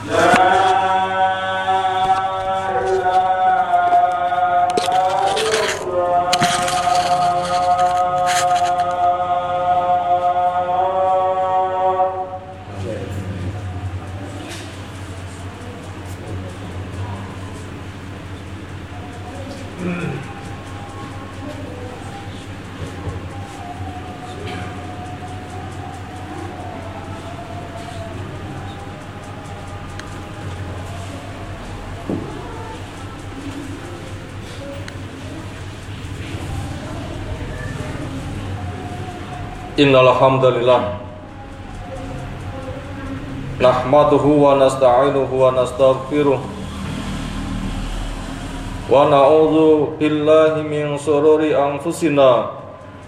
Innal hamdalillah nahmaduhu wa nasta'inuhu wa nastaghfiruh wa na'udzu billahi min shururi anfusina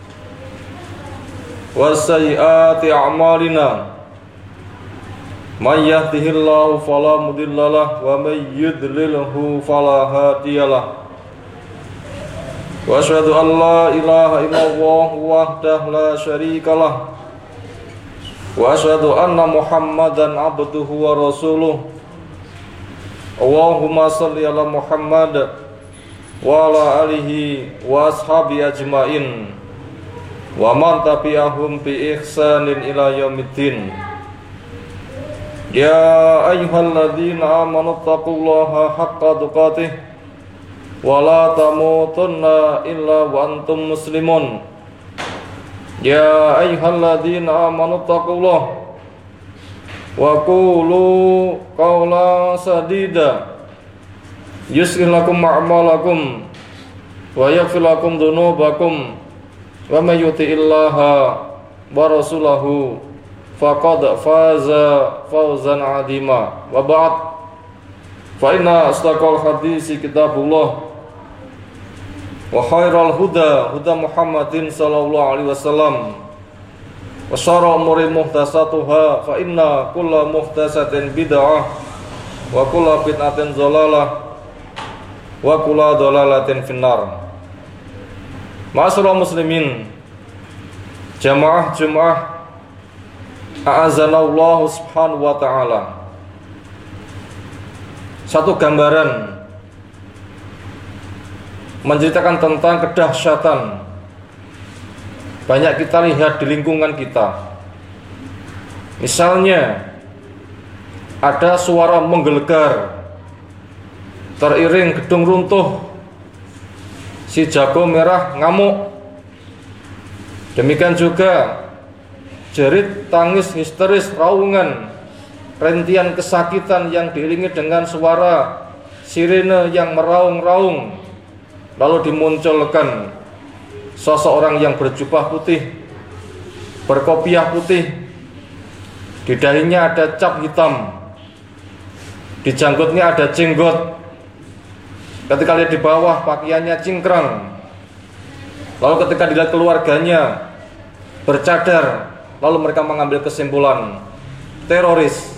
wa sayyiati a'malina may yahdihillahu fala mudhillalah wa may yudlilhu fala hadiyalah. Wa asyhadu an la ilaha illallah wahdahu la syarikalah wa asyhadu anna Muhammadan abduhu wa rasuluh. Allahumma shalli ala Muhammad wa ala alihi wa ashabi ajmain wa man tabi'ahum bi ihsanin ila yaumiddin. Ya ayyuhalladzina amanu taqullaha haqqa tuqatih wa la tamutunna illa wa antum muslimun. Ya ayyuhalladzina amanu taqullaha wa qulu qawlan sadida yuslih lakum a'malakum wa yaghfir lakum dhunubakum wa may yuti'illaha wa rasulahu faqad faza fawzan 'azima. Wa ba'd, fa inna asdaqal hadisi kitabullah wa khairal huda huda Muhammadin sallallahu alaihi wasallam wa syarrul umuri muhdatsatuha fa inna kulla muhdatsatin bid'ah wa kulla bid'atin dhalalah wa kulla dhalalatin finnar. Ma'asyiral muslimin, jamaah Jumat a'azanallahu subhanahu wa ta'ala. Satu gambaran menceritakan tentang kedahsyatan banyak kita lihat di lingkungan kita. Misalnya ada suara menggelegar, teriring gedung runtuh, si jago merah ngamuk. Demikian juga jerit tangis histeris, raungan, rentian kesakitan yang diiringi dengan suara sirene yang meraung-raung. Lalu dimunculkan seseorang yang berjubah putih, berkopiah putih, di dahinya ada cap hitam, di janggutnya ada jenggot. Ketika lihat di bawah pakaiannya cingkrang. Lalu ketika dilihat keluarganya bercadar, lalu mereka mengambil kesimpulan teroris.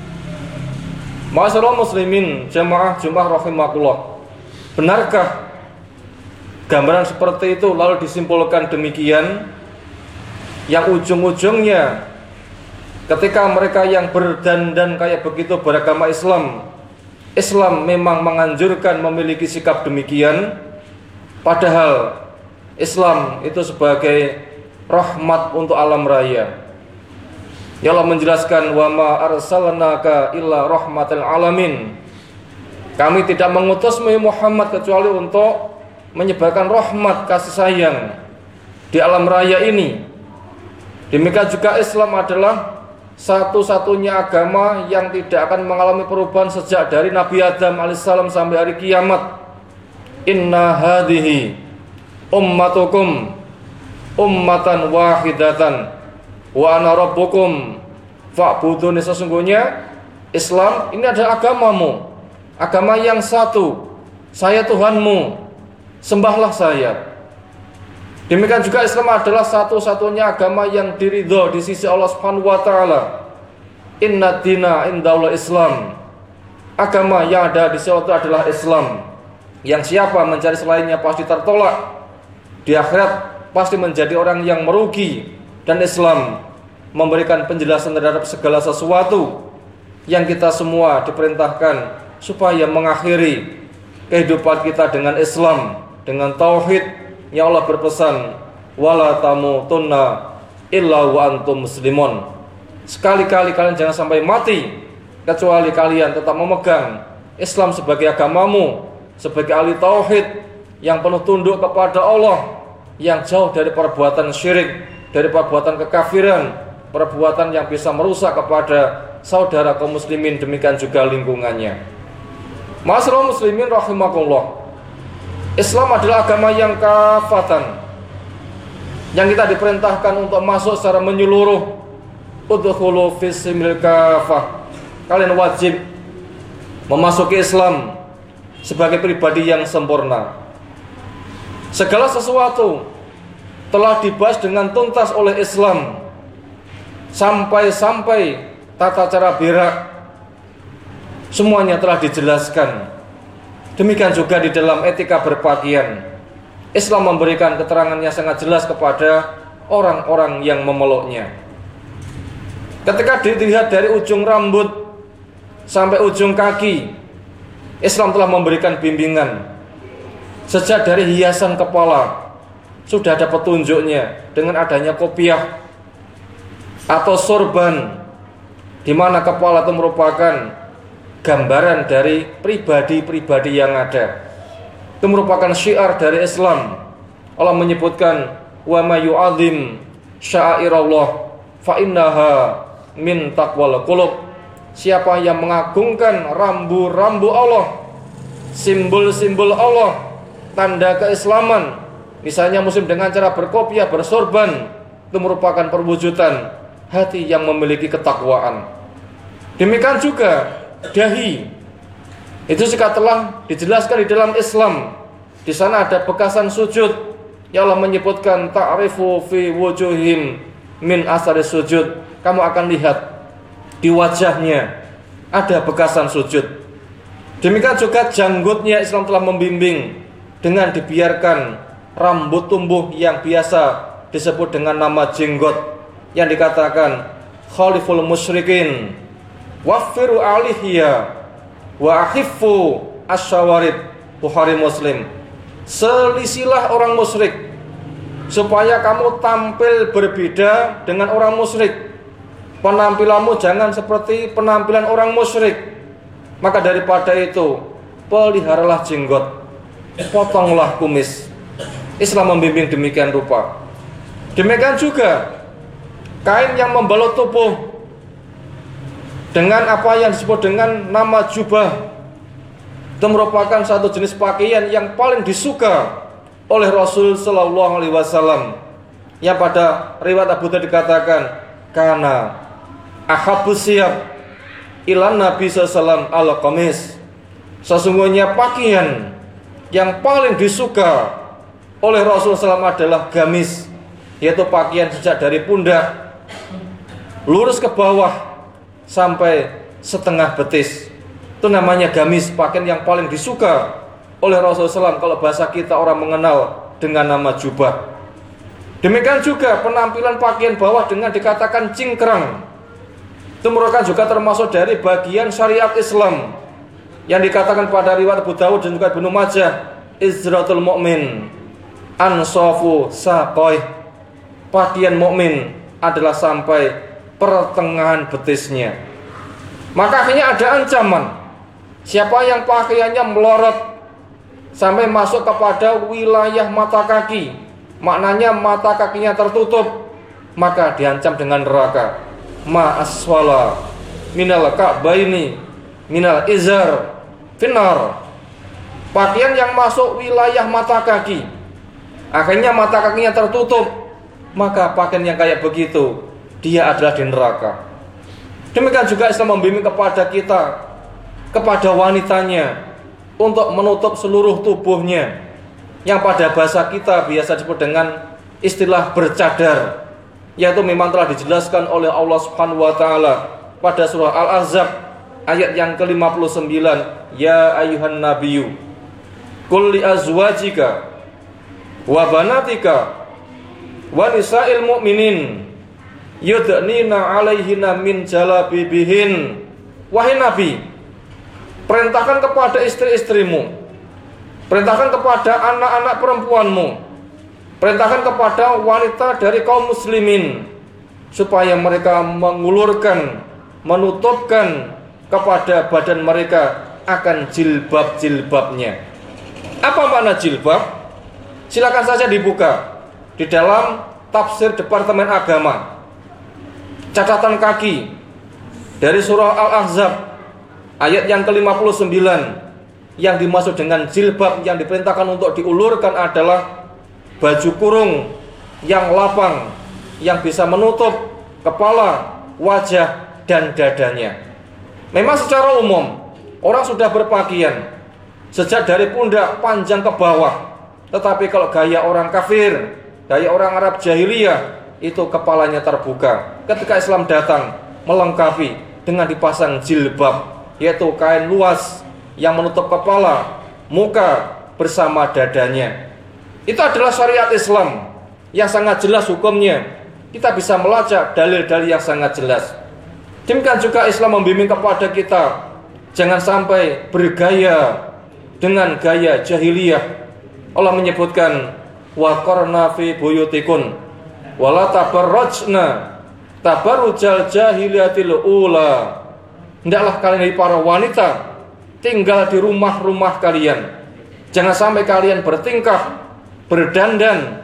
Ma'asyiral muslimin, jamaah Jumat rahimakumullah. Benarkah gambaran seperti itu lalu disimpulkan demikian, yang ujung-ujungnya ketika mereka yang berdandan kayak begitu beragama Islam, Islam memang menganjurkan memiliki sikap demikian, padahal Islam itu sebagai rahmat untuk alam raya. Ya Allah menjelaskan, wa ma arsalnaka illa rahmatal alamin. Kami tidak mengutusmu Muhammad kecuali untuk menyebarkan rahmat kasih sayang di alam raya ini. Demikian juga Islam adalah satu-satunya agama yang tidak akan mengalami perubahan sejak dari Nabi Adam alaihissalam sampai hari kiamat. Inna hadhihi ummatukum ummatan wahidatan wa ana rabbukum fa'buduni. Sesungguhnya Islam ini adalah agamamu, agama yang satu. Saya Tuhanmu, sembahlah saya. Demikian juga Islam adalah satu-satunya agama yang diridho di sisi Allah Subhanahu wa taala. Inna dina indallah Islam. Agama yang ada di sisi Allah adalah Islam. Yang siapa mencari selainnya pasti tertolak. Di akhirat pasti menjadi orang yang merugi. Dan Islam memberikan penjelasan terhadap segala sesuatu. yang kita semua diperintahkan supaya mengakhiri kehidupan kita dengan Islam, dengan tauhid. Ya Allah berpesan, wala tamutunna illa wa antum muslimun. Sekali-kali kalian jangan sampai mati kecuali kalian tetap memegang Islam sebagai agamamu, sebagai ahli tauhid yang penuh tunduk kepada Allah, yang jauh dari perbuatan syirik, dari perbuatan kekafiran, perbuatan yang bisa merusak kepada saudara kaum muslimin, demikian juga lingkungannya. Ma'asyiral muslimin rahimakumullah. Islam adalah agama yang kafatan, yang kita diperintahkan untuk masuk secara menyeluruh. Udkhulu fis-silmil kafah. Kalian wajib memasuki Islam sebagai pribadi yang sempurna. Segala sesuatu telah dibahas dengan tuntas oleh Islam, sampai tata cara berak semuanya telah dijelaskan. Demikian juga di dalam etika berpakaian, Islam memberikan keterangan yang sangat jelas kepada orang-orang yang memeluknya. Ketika dilihat dari ujung rambut sampai ujung kaki, Islam telah memberikan bimbingan. Sejak dari hiasan kepala sudah ada petunjuknya dengan adanya kopiah atau sorban, di mana kepala itu merupakan gambaran dari pribadi-pribadi yang ada. Itu merupakan syiar dari Islam. Allah menyebutkan, wa may yu'azzim sya'airallah fa innaha min taqwal qulub. Siapa yang mengagungkan rambu-rambu Allah, simbol-simbol Allah, tanda keislaman, misalnya muslim dengan cara berkopiah, bersorban, itu merupakan perwujudan hati yang memiliki ketakwaan. Demikian juga dahi, itu juga telah dijelaskan di dalam Islam. Di sana ada bekasan sujud. Ya Allah menyebutkan, ta'rifu fi wujuhim min asari sujud. Kamu akan lihat di wajahnya ada bekasan sujud. Demikian juga janggutnya, Islam telah membimbing dengan dibiarkan rambut tumbuh yang biasa disebut dengan nama jenggot, yang dikatakan khaliful musyrikin waffiru alihya wa akhiffu asyawarib. Bukhari Muslim. Selisilah orang musyrik supaya kamu tampil berbeda dengan orang musyrik. Penampilanmu jangan seperti penampilan orang musyrik. Maka daripada itu, peliharalah jenggot, potonglah kumis. Islam membimbing demikian rupa. Demikian juga kain yang membalut tubuh dengan apa yang disebut dengan nama jubah. Itu merupakan satu jenis pakaian yang paling disuka oleh Rasul sallallahu alaihi wasallam. Yang pada riwayat Abu Dawud dikatakan, kana ahabbus siyab ilan Nabi sallallahu alaihi wasallam al-qamis. Sesungguhnya pakaian yang paling disuka oleh Rasulullah SAW adalah gamis, yaitu pakaian sejak dari pundak lurus ke bawah sampai setengah betis. Itu namanya gamis, pakaian yang paling disuka oleh Rasulullah SAW. Kalau bahasa kita orang mengenal dengan nama jubah. Demikian juga penampilan pakaian bawah dengan dikatakan cingkrang. Itu merupakan juga termasuk dari bagian syariat Islam yang dikatakan pada riwayat Abu Dawud dan juga Ibnu Majah, izratul mu'min ansafu saqoi. Pakaian mukmin adalah sampai pertengahan betisnya. Maka akhirnya ada ancaman, siapa yang pakaiannya melorot sampai masuk kepada wilayah mata kaki, maknanya mata kakinya tertutup, maka diancam dengan neraka. Ma aswala minal ka'baini minal izar finar. Pakaian yang masuk wilayah mata kaki, akhirnya mata kakinya tertutup, maka pakaian yang kayak begitu dia adalah di neraka. Demikian juga Islam membimbing kepada kita, kepada wanitanya, untuk menutup seluruh tubuhnya, yang pada bahasa kita biasa disebut dengan istilah bercadar, yaitu memang telah dijelaskan oleh Allah Subhanahu wa taala pada surah Al-Ahzab ayat yang ke-59, ya ayyuhan nabiyyu qul li azwajika wa banatika wa nisa'il mu'minin yudnina 'alaihinna min jalabibihin wahai Nabi, perintahkan kepada istri-istrimu, perintahkan kepada anak-anak perempuanmu, perintahkan kepada wanita dari kaum muslimin, supaya mereka mengulurkan, menutupkan kepada badan mereka akan jilbab-jilbabnya. Apa makna jilbab? Silakan saja dibuka di dalam tafsir Departemen Agama, catatan kaki dari surah Al-Ahzab ayat yang ke-59. Yang dimaksud dengan jilbab yang diperintahkan untuk diulurkan adalah baju kurung yang lapang, yang bisa menutup kepala, wajah, dan dadanya. Memang secara umum orang sudah berpakaian sejak dari pundak panjang ke bawah. Tetapi kalau gaya orang kafir, gaya orang Arab jahiliyah, itu kepalanya terbuka. Ketika Islam datang, melengkapi dengan dipasang jilbab, yaitu kain luas yang menutup kepala, muka, bersama dadanya. Itu adalah syariat Islam yang sangat jelas hukumnya. Kita bisa melacak dalil-dalil yang sangat jelas. Demikian juga Islam membimbing kepada kita, jangan sampai bergaya dengan gaya jahiliyah. Allah menyebutkan, wa qarna fi buyutikun wala tabarrajna tabarrujal jahiliyatil ula. Hendaklah kalian para wanita tinggal di rumah-rumah kalian. Jangan sampai kalian bertingkah, berdandan,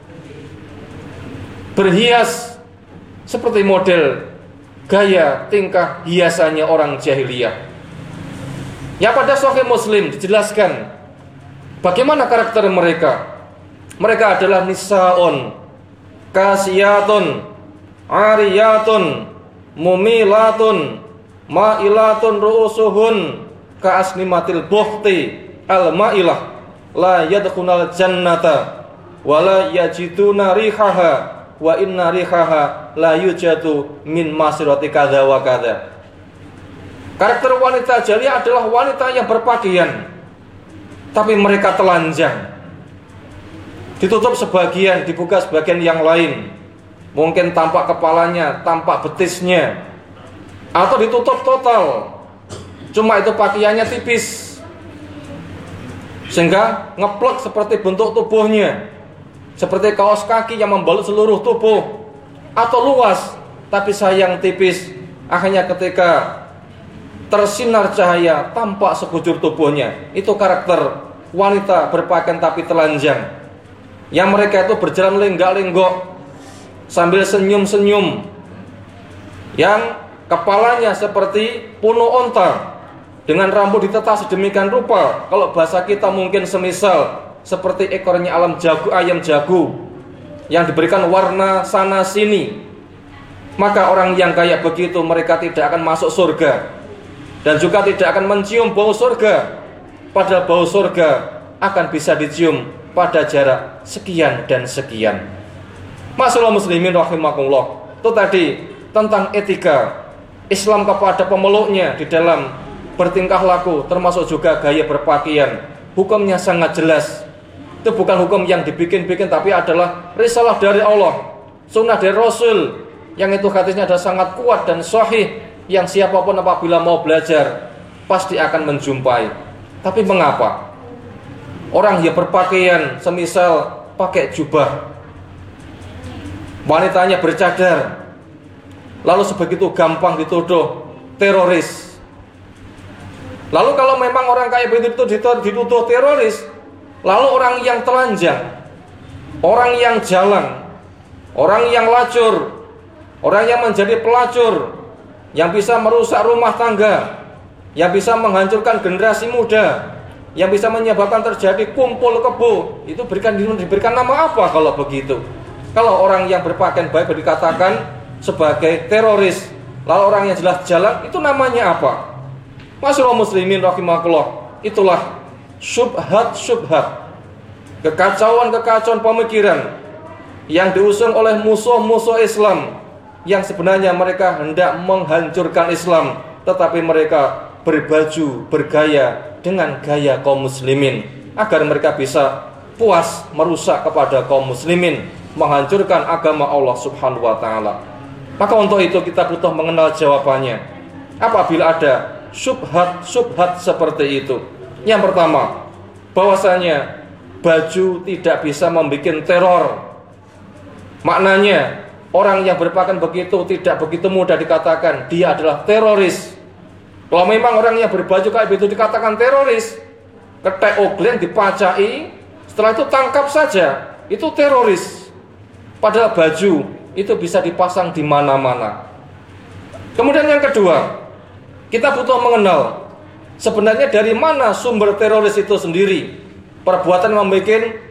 berhias seperti model gaya tingkah hiasannya orang jahiliyah. Yang pada Sahih Muslim dijelaskan bagaimana karakter mereka. Mereka adalah nisaun kasiyatun ariyatun mumilatun ma'ilatun ru'usuhun ka'asnimatil bukhti al-ma'ilah la yadkhunal jannata wa la yajiduna rihaha wa inna rihaha la yujadu min masirati kadza wa kadza. Karakter wanita jahiliyah adalah wanita yang berpakaian tapi mereka telanjang, ditutup sebagian, dibuka sebagian yang lain. Mungkin tampak kepalanya, tampak betisnya, atau ditutup total, cuma itu pakaiannya tipis sehingga ngeplek seperti bentuk tubuhnya, seperti kaos kaki yang membalut seluruh tubuh, atau luas tapi sayang tipis. Akhirnya ketika tersinar cahaya tampak sekujur tubuhnya. Itu karakter wanita berpakaian tapi telanjang, yang mereka itu berjalan lenggak-lenggok sambil senyum-senyum, yang kepalanya seperti punuh onta dengan rambut ditetas sedemikian rupa. Kalau bahasa kita mungkin semisal seperti ekornya ayam jago yang diberikan warna sana sini. Maka orang yang kayak begitu mereka tidak akan masuk surga dan juga tidak akan mencium bau surga, padahal bau surga akan bisa dicium pada jarak sekian dan sekian. Masyaallah muslimin rahimakumullah. Itu tadi tentang etika Islam kepada pemeluknya di dalam bertingkah laku, termasuk juga gaya berpakaian. Hukumnya sangat jelas. Itu bukan hukum yang dibikin-bikin, tapi adalah risalah dari Allah, sunnah dari Rasul, yang itu hadisnya ada sangat kuat dan sahih, yang siapapun apabila mau belajar pasti akan menjumpai. Tapi mengapa orang yang berpakaian semisal pakai jubah, wanitanya bercadar, lalu sebegitu gampang dituduh teroris? Lalu kalau memang orang kayak begitu dituduh teroris, lalu orang yang telanjang, orang yang jalan, orang yang lacur, orang yang menjadi pelacur, yang bisa merusak rumah tangga, yang bisa menghancurkan generasi muda, yang bisa menyebabkan terjadi kumpul kebo, itu diberikan nama apa kalau begitu? Kalau orang yang berpakaian baik dikatakan sebagai teroris, lalu orang yang jelas jalan, itu namanya apa? Masyaallah muslimin rahimakumullah. Itulah syubhat-syubhat, kekacauan-kekacauan pemikiran yang diusung oleh musuh-musuh Islam, yang sebenarnya mereka hendak menghancurkan Islam, tetapi mereka berbaju, bergaya dengan gaya kaum muslimin agar mereka bisa puas merusak kepada kaum muslimin, menghancurkan agama Allah Subhanahu wa taala. Maka untuk itu kita butuh mengenal jawabannya. apabila ada subhat seperti itu. Yang pertama, bahwasanya baju tidak bisa membuat teror. Maknanya, orang yang berpakaian begitu tidak begitu mudah dikatakan dia adalah teroris. Kalau memang orang yang berbaju kayak begitu dikatakan teroris, ketek oglen dipacai, setelah itu tangkap saja, itu teroris. Padahal baju itu bisa dipasang di mana-mana. Kemudian yang kedua, kita butuh mengenal sebenarnya dari mana sumber teroris itu sendiri. Perbuatan yang membuat